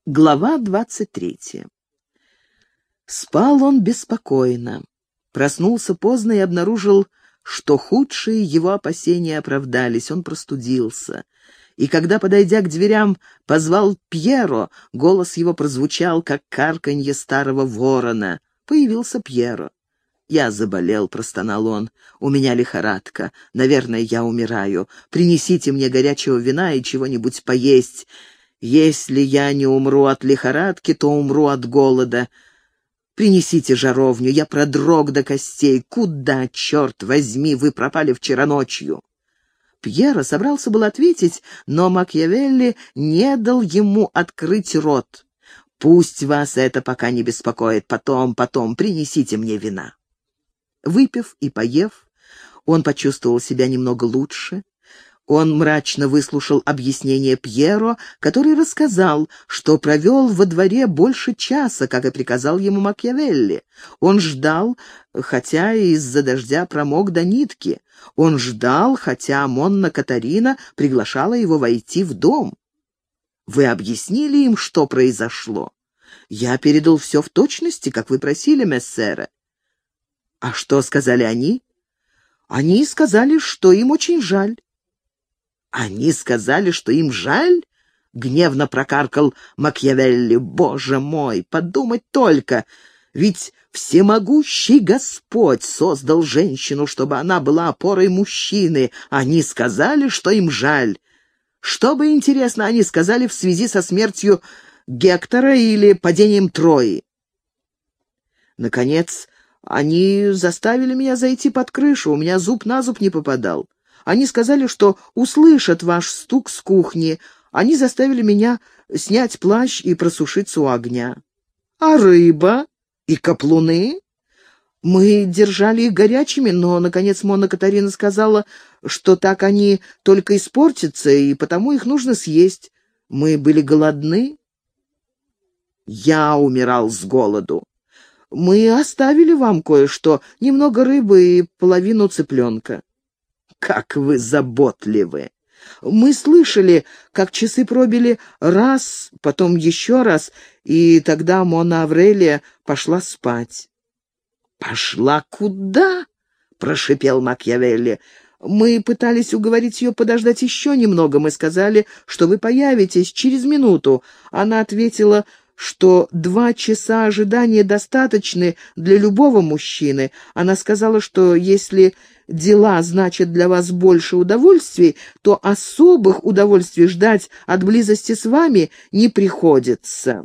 Глава 23. Спал он беспокойно. Проснулся поздно и обнаружил, что худшие его опасения оправдались. Он простудился. И когда, подойдя к дверям, позвал Пьеро, голос его прозвучал, как карканье старого ворона. Появился Пьеро. «Я заболел», — простонал он. «У меня лихорадка. Наверное, я умираю. Принесите мне горячего вина и чего-нибудь поесть. Если я не умру от лихорадки, то умру от голода. Принесите жаровню, я продрог до костей. Куда, черт возьми, вы пропали вчера ночью?» Пьеро собрался был ответить, но Макиавелли не дал ему открыть рот. «Пусть вас это пока не беспокоит. Потом, принесите мне вина». Выпив и поев, он почувствовал себя немного лучше. Он мрачно выслушал объяснение Пьеро, который рассказал, что провел во дворе больше часа, как и приказал ему Макиавелли. Он ждал, хотя из-за дождя промок до нитки. Он ждал, хотя Монна Катарина приглашала его войти в дом. «Вы объяснили им, что произошло?» «Я передал все в точности, как вы просили, мессере». «А что сказали они?» «Они сказали, что им очень жаль». «Они сказали, что им жаль?» — гневно прокаркал Макиавелли. «Боже мой, подумать только! Ведь всемогущий Господь создал женщину, чтобы она была опорой мужчины. Они сказали, что им жаль. Что бы, интересно, они сказали в связи со смертью Гектора или падением Трои?» «Наконец, они заставили меня зайти под крышу, у меня зуб на зуб не попадал. Они сказали, что услышат ваш стук с кухни. Они заставили меня снять плащ и просушиться у огня». «А рыба и каплуны?» «Мы держали их горячими, но, наконец, Монна Катарина сказала, что так они только испортятся, и потому их нужно съесть. Мы были голодны». «Я умирал с голоду. Мы оставили вам кое-что, немного рыбы и половину цыпленка». «Как вы заботливы!» «Мы слышали, как часы пробили раз, потом еще раз, и тогда Мона Аврелия пошла спать». «Пошла куда?» — прошипел Макиавелли. «Мы пытались уговорить ее подождать еще немного. Мы сказали, что вы появитесь через минуту». Она ответила, что 2 часа ожидания достаточны для любого мужчины. Она сказала, что если дела значат для вас больше удовольствий, то особых удовольствий ждать от близости с вами не приходится.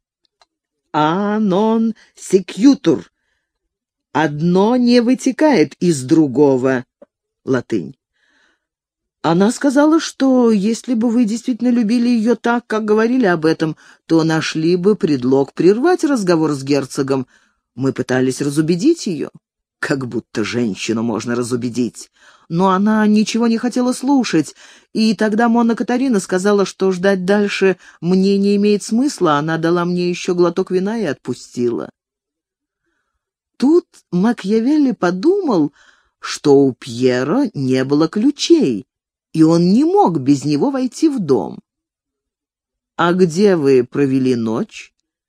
«А нон секьютур» — «одно не вытекает из другого» — латынь. Она сказала, что если бы вы действительно любили ее так, как говорили об этом, то нашли бы предлог прервать разговор с герцогом. Мы пытались разубедить ее. Как будто женщину можно разубедить. Но она ничего не хотела слушать, и тогда Монна Катарина сказала, что ждать дальше мне не имеет смысла. Она дала мне еще глоток вина и отпустила. Тут Макиавелли подумал, что у Пьеро не было ключей, и он не мог без него войти в дом. «А где вы провели ночь?»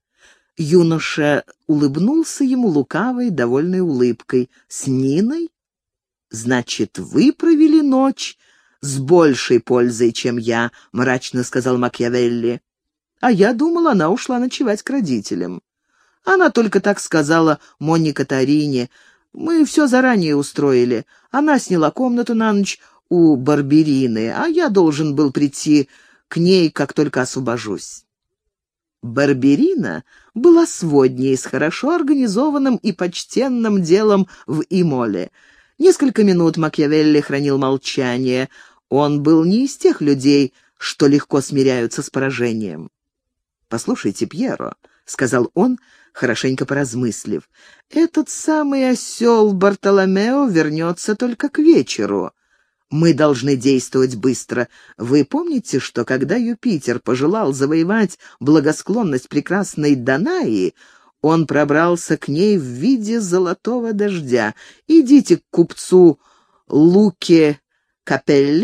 Юноша улыбнулся ему лукавой, довольной улыбкой. «С Ниной? Значит, вы провели ночь с большей пользой, чем я», — мрачно сказал Макиавелли. «А я думал, она ушла ночевать к родителям. Она только так сказала Монне Катарине. Мы все заранее устроили. Она сняла комнату на ночь у Барберины, а я должен был прийти к ней, как только освобожусь». Барберина была сводней с хорошо организованным и почтенным делом в Имоле. Несколько минут Макиавелли хранил молчание. Он был не из тех людей, что легко смиряются с поражением. «Послушайте, Пьеро», — сказал он, хорошенько поразмыслив, — «этот самый осел Бартоломео вернется только к вечеру. Мы должны действовать быстро. Вы помните, что когда Юпитер пожелал завоевать благосклонность прекрасной Данаи, он пробрался к ней в виде золотого дождя? Идите к купцу Луке Капелли,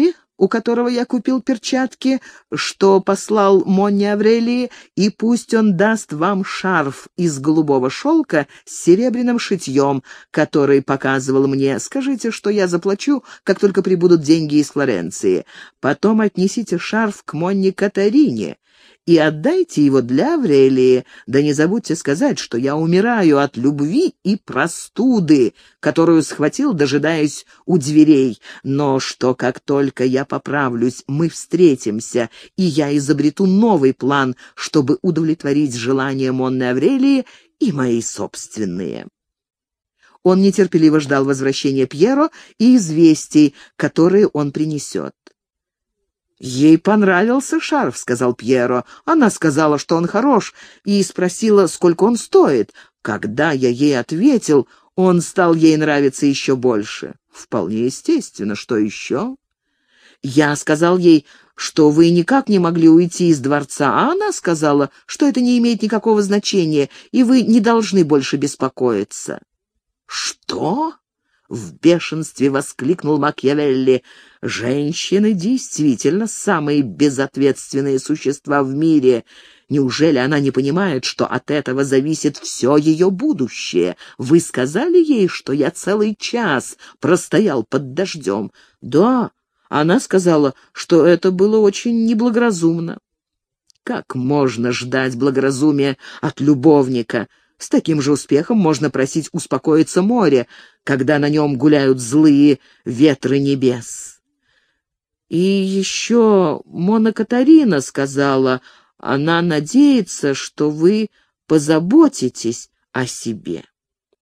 у которого я купил перчатки, что послал Монне Аврелии, и пусть он даст вам шарф из голубого шелка с серебряным шитьем, который показывал мне. Скажите, что я заплачу, как только прибудут деньги из Флоренции. Потом отнесите шарф к Монне Катарине и отдайте его для Аврелии. Да не забудьте сказать, что я умираю от любви и простуды, которую схватил, дожидаясь у дверей, но что как только я поправлюсь, мы встретимся, и я изобрету новый план, чтобы удовлетворить желания Монны Аврелии и мои собственные». Он нетерпеливо ждал возвращения Пьеро и известий, которые он принесет. «Ей понравился шарф», — сказал Пьеро. «Она сказала, что он хорош, и спросила, сколько он стоит. Когда я ей ответил, он стал ей нравиться еще больше». «Вполне естественно. Что еще?» «Я сказал ей, что вы никак не могли уйти из дворца, а она сказала, что это не имеет никакого значения, и вы не должны больше беспокоиться». «Что?» — в бешенстве воскликнул Макиавелли. «Женщины действительно самые безответственные существа в мире. Неужели она не понимает, что от этого зависит все ее будущее? Вы сказали ей, что я целый час простоял под дождем?» «Да, она сказала, что это было очень неблагоразумно». «Как можно ждать благоразумия от любовника? С таким же успехом можно просить успокоиться море, когда на нем гуляют злые ветры небес». «И еще Мона Катарина сказала, она надеется, что вы позаботитесь о себе».